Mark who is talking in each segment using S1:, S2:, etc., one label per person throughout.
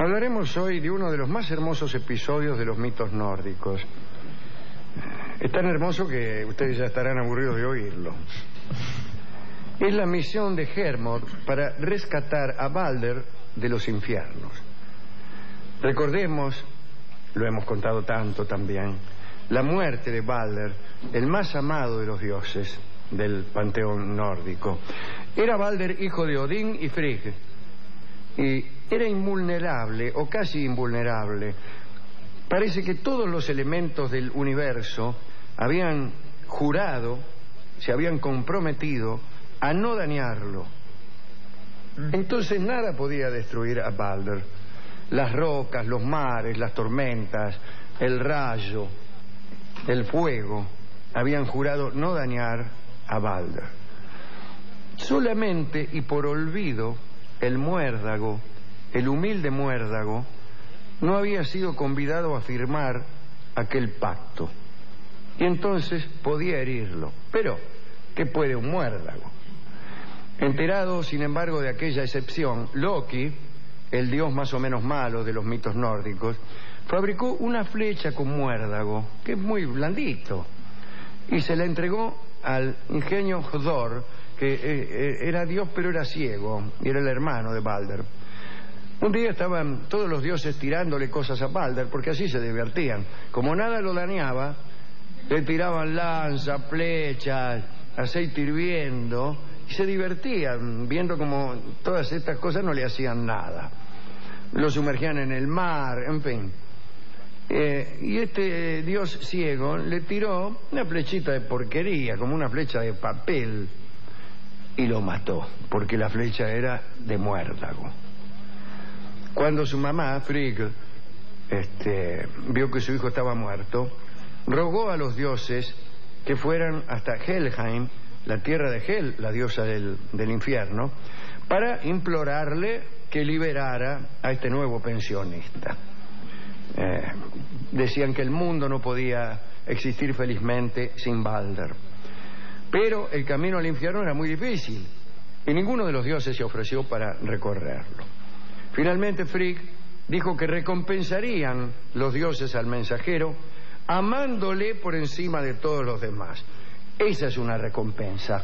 S1: Hablaremos hoy de uno de los más hermosos episodios de los mitos nórdicos. Es tan hermoso que ustedes ya estarán aburridos de oírlo. Es la misión de Hermod para rescatar a Balder de los infiernos. Recordemos, lo hemos contado tanto también, la muerte de Balder, el más amado de los dioses del panteón nórdico. Era Balder hijo de Odín y Frigg, y era invulnerable, o casi invulnerable. Parece que todos los elementos del universo habían jurado, se habían comprometido a no dañarlo. Entonces nada podía destruir a Balder. Las rocas, los mares, las tormentas, el rayo, el fuego, habían jurado no dañar a Balder. Solamente y por olvido, el muérdago, el humilde muérdago, no había sido convidado a firmar aquel pacto. Y entonces podía herirlo. Pero, ¿qué puede un muérdago? Enterado, sin embargo, de aquella excepción, Loki, el dios más o menos malo de los mitos nórdicos, fabricó una flecha con muérdago, que es muy blandito, y se la entregó al ingenio Hdor, que era dios pero era ciego, y era el hermano de Balder. Un día estaban todos los dioses tirándole cosas a Balder, porque así se divertían. Como nada lo dañaba, le tiraban lanzas, flechas, aceite hirviendo, y se divertían, viendo como todas estas cosas no le hacían nada. Lo sumergían en el mar, en fin. Y este dios ciego le tiró una flechita de porquería, como una flecha de papel, y lo mató, porque la flecha era de muérdago. Cuando su mamá, Frigg, vio que su hijo estaba muerto, rogó a los dioses que fueran hasta Helheim, la tierra de Hel, la diosa del infierno, para implorarle que liberara a este nuevo pensionista. Decían que el mundo no podía existir felizmente sin Balder. Pero el camino al infierno era muy difícil y ninguno de los dioses se ofreció para recorrerlo. Finalmente Frigg dijo que recompensarían los dioses al mensajero amándole por encima de todos los demás. Esa es una recompensa.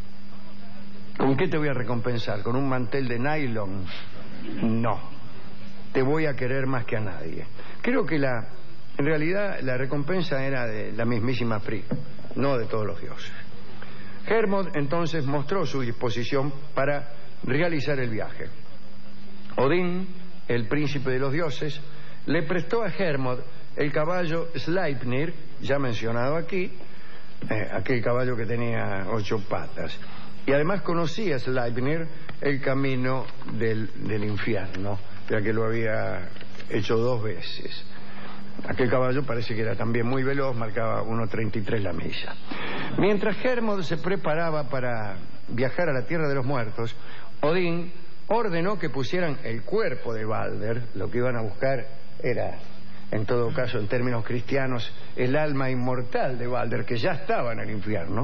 S1: ¿Con qué te voy a recompensar? ¿Con un mantel de nylon? No. Te voy a querer más que a nadie. Creo que en realidad la recompensa era de la mismísima Frigg, no de todos los dioses. Hermod entonces mostró su disposición para realizar el viaje. Odín, el príncipe de los dioses, le prestó a Hermod el caballo Sleipnir, ya mencionado aquí, aquel caballo que tenía 8 patas. Y además conocía Sleipnir el camino del infierno, ya que lo había hecho 2 veces. Aquel caballo parece que era también muy veloz, marcaba 1:33 la milla. Mientras Hermod se preparaba para viajar a la tierra de los muertos, Odín ordenó que pusieran el cuerpo de Balder. Lo que iban a buscar era, en todo caso, en términos cristianos, el alma inmortal de Balder, que ya estaba en el infierno.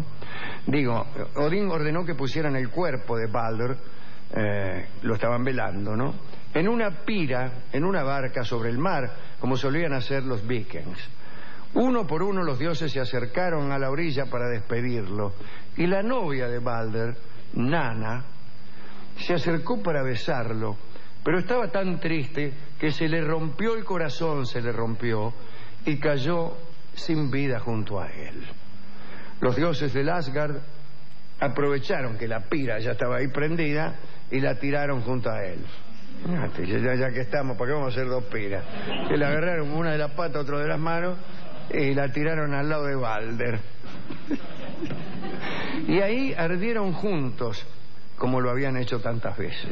S1: Odín ordenó que pusieran el cuerpo de Balder, lo estaban velando, ¿no?, en una pira, en una barca sobre el mar, como solían hacer los vikings. Uno por uno los dioses se acercaron a la orilla para despedirlo, y la novia de Balder, Nanna, se acercó para besarlo, pero estaba tan triste que se le rompió el corazón, y cayó sin vida junto a él. Los dioses del Asgard aprovecharon que la pira ya estaba ahí prendida y la tiraron junto a él. Ya que estamos, ¿para qué vamos a hacer 2 piras? Que la agarraron una de las patas, otra de las manos, y la tiraron al lado de Balder. Y ahí ardieron juntos, como lo habían hecho tantas veces.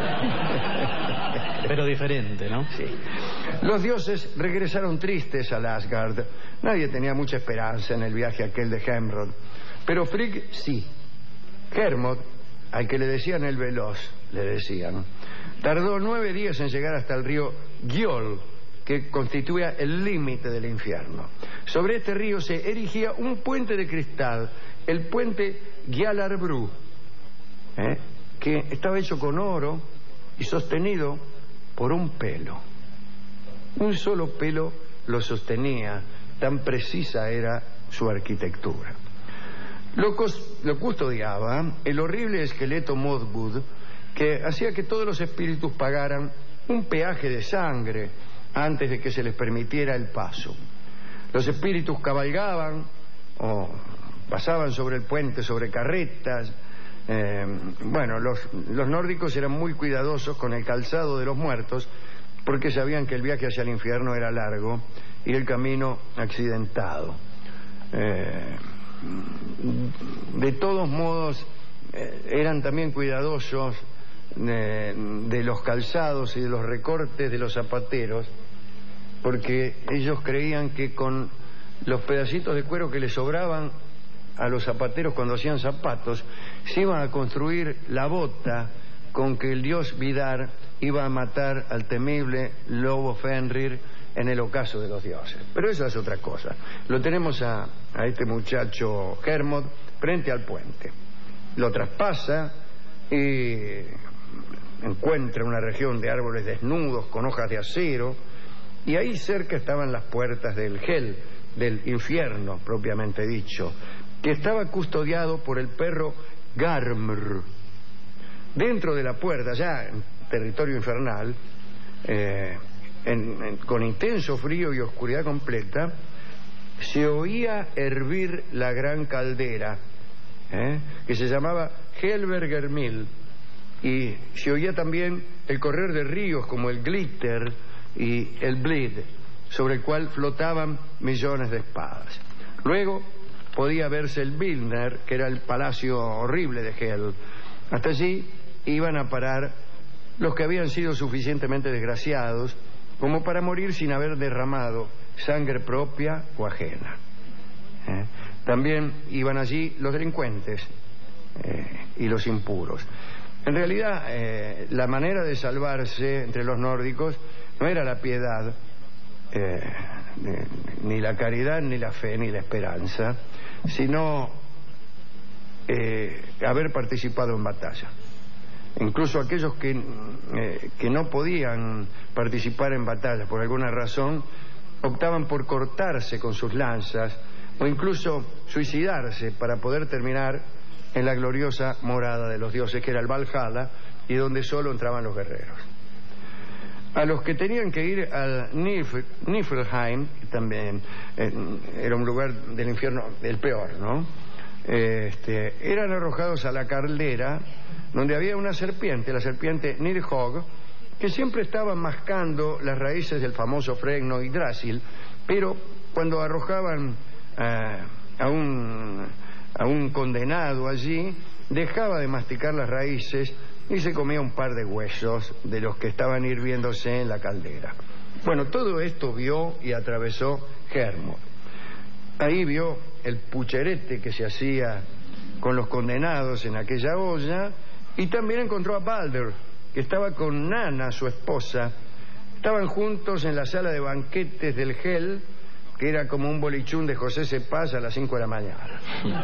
S2: Pero diferente, ¿no?
S1: Sí. Los dioses regresaron tristes al Asgard. Nadie tenía mucha esperanza en el viaje aquel de Hermod, pero Frigg sí. Hermod, al que le decían el veloz, le decían, tardó 9 días en llegar hasta el río Gjoll, que constituía el límite del infierno. Sobre este río se erigía un puente de cristal, el puente Gjallarbrú, que estaba hecho con oro y sostenido por un pelo. Un solo pelo lo sostenía, tan precisa era su arquitectura. Lo custodiaba el horrible esqueleto Modwood, que hacía que todos los espíritus pagaran un peaje de sangre antes de que se les permitiera el paso. Los espíritus cabalgaban o pasaban sobre el puente, sobre carretas. Los nórdicos eran muy cuidadosos con el calzado de los muertos porque sabían que el viaje hacia el infierno era largo y el camino accidentado. De todos modos, eran también cuidadosos de los calzados y de los recortes de los zapateros, porque ellos creían que con los pedacitos de cuero que les sobraban a los zapateros cuando hacían zapatos, se iban a construir la bota con que el dios Vidar iba a matar al temible lobo Fenrir en el ocaso de los dioses. Pero eso es otra cosa. Lo tenemos a este muchacho Hermod frente al puente. Lo traspasa y encuentra una región de árboles desnudos con hojas de acero, y ahí cerca estaban las puertas del Hel, del infierno propiamente dicho, que estaba custodiado por el perro Garmr. Dentro de la puerta, ya en territorio infernal, con intenso frío y oscuridad completa, se oía hervir la gran caldera, que se llamaba Helbergermill, y se oía también el correr de ríos como el Glitter y el Bleed, sobre el cual flotaban millones de espadas. Luego podía verse el Vilner, que era el palacio horrible de Hel. Hasta allí iban a parar los que habían sido suficientemente desgraciados como para morir sin haber derramado sangre propia o ajena. También iban allí los delincuentes y los impuros. En realidad, la manera de salvarse entre los nórdicos no era la piedad, ni la caridad, ni la fe, ni la esperanza, sino haber participado en batalla. Incluso aquellos que no podían participar en batalla por alguna razón, optaban por cortarse con sus lanzas o incluso suicidarse para poder terminar en la gloriosa morada de los dioses, que era el Valhalla, y donde solo entraban los guerreros. A los que tenían que ir al Niflheim, que también era un lugar del infierno, el peor, ¿no? Eran arrojados a la caldera, donde había una serpiente, la serpiente Nidhogg, que siempre estaba mascando las raíces del famoso fregno Yggdrasil, pero cuando arrojaban a un condenado allí, dejaba de masticar las raíces y se comía un par de huesos de los que estaban hirviéndose en la caldera. Bueno, todo esto vio y atravesó Hermod. Ahí vio el pucherete que se hacía con los condenados en aquella olla, y también encontró a Balder, que estaba con Nanna, su esposa. Estaban juntos en la sala de banquetes del Hel, que era como un bolichún de José Cepaz a las 5 de la mañana.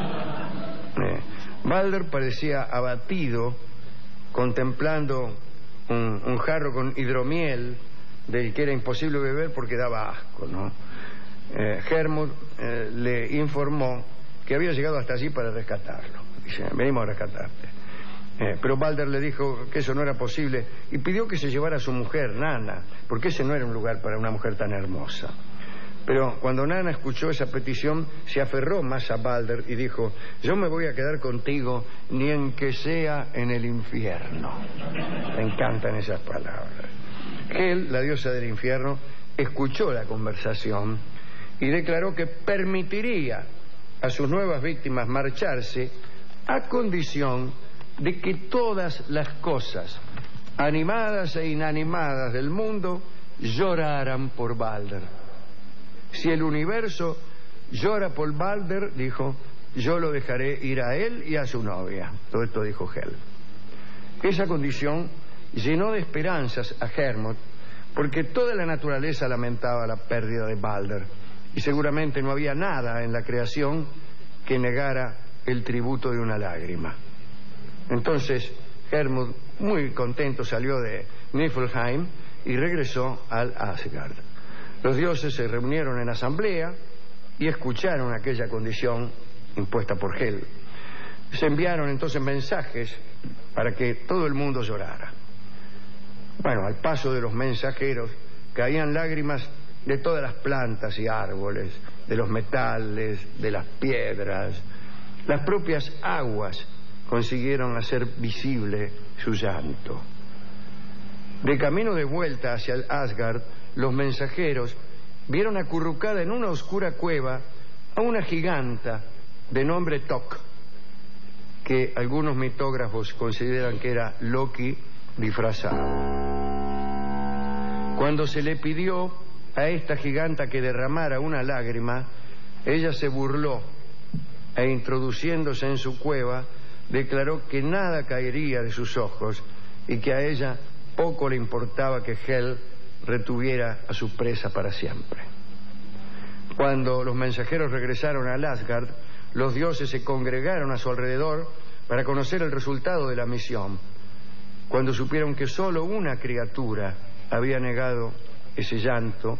S1: Balder parecía abatido, contemplando un jarro con hidromiel del que era imposible beber porque daba asco, ¿no? Hermod le informó que había llegado hasta allí para rescatarlo. Dice: venimos a rescatarte. Pero Balder le dijo que eso no era posible y pidió que se llevara a su mujer, Nanna, porque ese no era un lugar para una mujer tan hermosa. Pero cuando Nanna escuchó esa petición, se aferró más a Balder y dijo: yo me voy a quedar contigo ni en que sea en el infierno. Me encantan esas palabras. Hel, la diosa del infierno, escuchó la conversación y declaró que permitiría a sus nuevas víctimas marcharse a condición de que todas las cosas, animadas e inanimadas del mundo, lloraran por Balder. Si el universo llora por Balder, dijo, yo lo dejaré ir a él y a su novia. Todo esto dijo Hel. Esa condición llenó de esperanzas a Hermod, porque toda la naturaleza lamentaba la pérdida de Balder, y seguramente no había nada en la creación que negara el tributo de una lágrima. Entonces Hermod, muy contento, salió de Niflheim y regresó al Asgard. Los dioses se reunieron en asamblea y escucharon aquella condición impuesta por Hel. Se enviaron entonces mensajes para que todo el mundo llorara. Bueno, al paso de los mensajeros caían lágrimas de todas las plantas y árboles, de los metales, de las piedras. Las propias aguas consiguieron hacer visible su llanto. De camino de vuelta hacia el Asgard, los mensajeros vieron acurrucada en una oscura cueva a una giganta de nombre Tok, que algunos mitógrafos consideran que era Loki disfrazado. Cuando se le pidió a esta giganta que derramara una lágrima, ella se burló e introduciéndose en su cueva declaró que nada caería de sus ojos y que a ella poco le importaba que Hel retuviera a su presa para siempre. Cuando los mensajeros regresaron al Asgard, los dioses se congregaron a su alrededor para conocer el resultado de la misión. Cuando supieron que solo una criatura había negado ese llanto,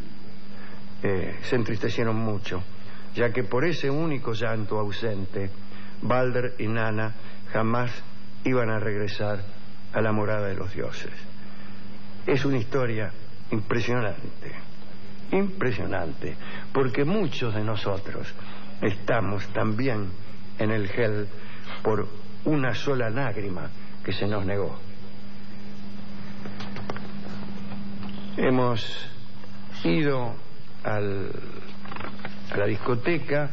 S1: se entristecieron mucho, ya que por ese único llanto ausente, Balder y Nanna jamás iban a regresar a la morada de los dioses. Es una historia impresionante, impresionante, porque muchos de nosotros estamos también en el Hel por una sola lágrima que se nos negó. Hemos ido a la discoteca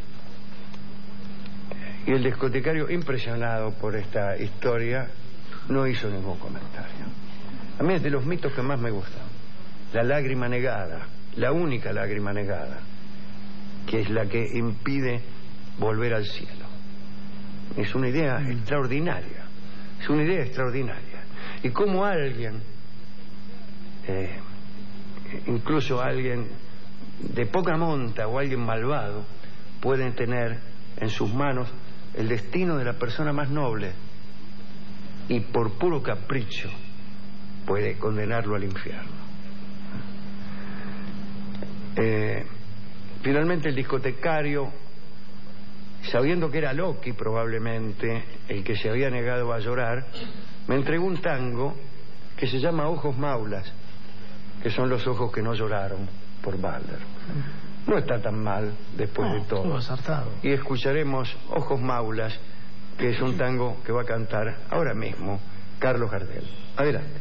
S1: y el discotecario, impresionado por esta historia, no hizo ningún comentario. A mí es de los mitos que más me gustan. La lágrima negada, la única lágrima negada, que es la que impide volver al cielo. Es una idea extraordinaria, es una idea extraordinaria. Y cómo alguien, incluso alguien de poca monta o alguien malvado, puede tener en sus manos el destino de la persona más noble y por puro capricho puede condenarlo al infierno. Finalmente el discotecario, sabiendo que era Loki probablemente el que se había negado a llorar, me entregó un tango que se llama Ojos Maulas, que son los ojos que no lloraron por Balder. No está tan mal después de todo. Y escucharemos Ojos Maulas, que es un tango que va a cantar ahora mismo Carlos Gardel. Adelante.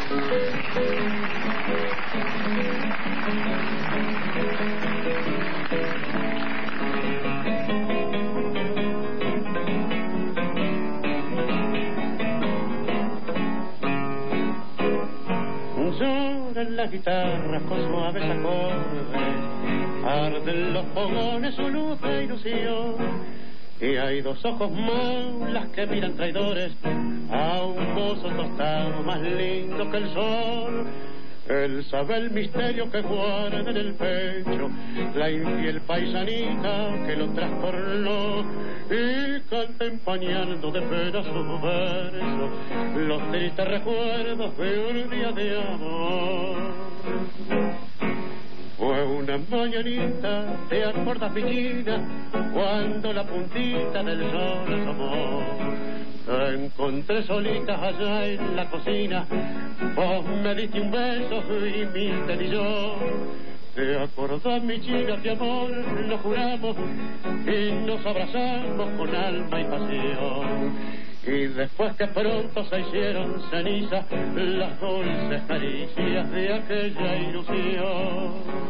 S2: Lloran las guitarras con suaves acordes, arden los fogones su luz de ilusión. Y hay dos ojos maulas que miran traidores a un mozo tostado más lindo que el sol. Él sabe el misterio que guarda en el pecho la infiel paisanita que lo trastornó, y canta empañando de pena sus versos los tristes recuerdos de un día de amor. Fue una mañanita, ¿te acuerdas, Pichina? Cuando la puntita del sol asomó. Te encontré solita allá en la cocina, vos me diste un beso y mil te di yo. ¿Te acordás, mi chica, que amor lo juramos y nos abrazamos con alma y pasión? Y después que pronto se hicieron cenizas las dulces caricias de aquella ilusión.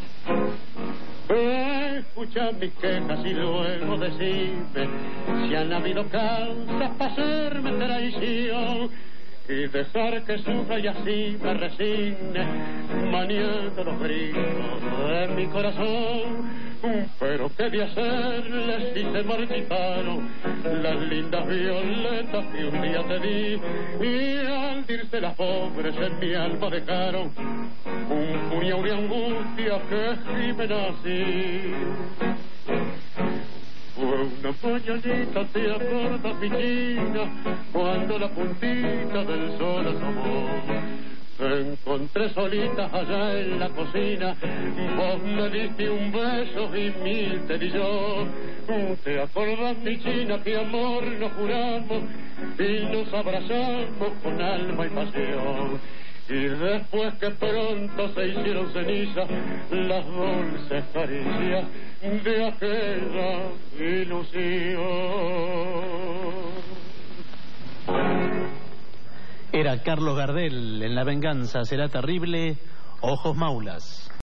S2: Escucha mis quejas y luego decime si han habido causas para hacerme traición, y dejar que sufra y así me resigne, maniando los gritos de mi corazón. Pero qué de hacerles si se marchitaron las lindas violetas que un día te di, y al irse las pobres en mi alma dejaron un puñado de angustia que gimen así. Fue una mañanita, ¿te acuerdas, mi china? Cuando la puntita del sol asomó. Te Me encontré solita allá en la cocina, vos me diste un beso y 1000 te di yo. ¿Te acordás, mi china, que amor nos juramos y nos abrazamos con alma y pasión? Y después que pronto se hicieron cenizas las dulces caricias de aquella ilusión.
S3: Era Carlos Gardel en La venganza será terrible, Ojos Maulas.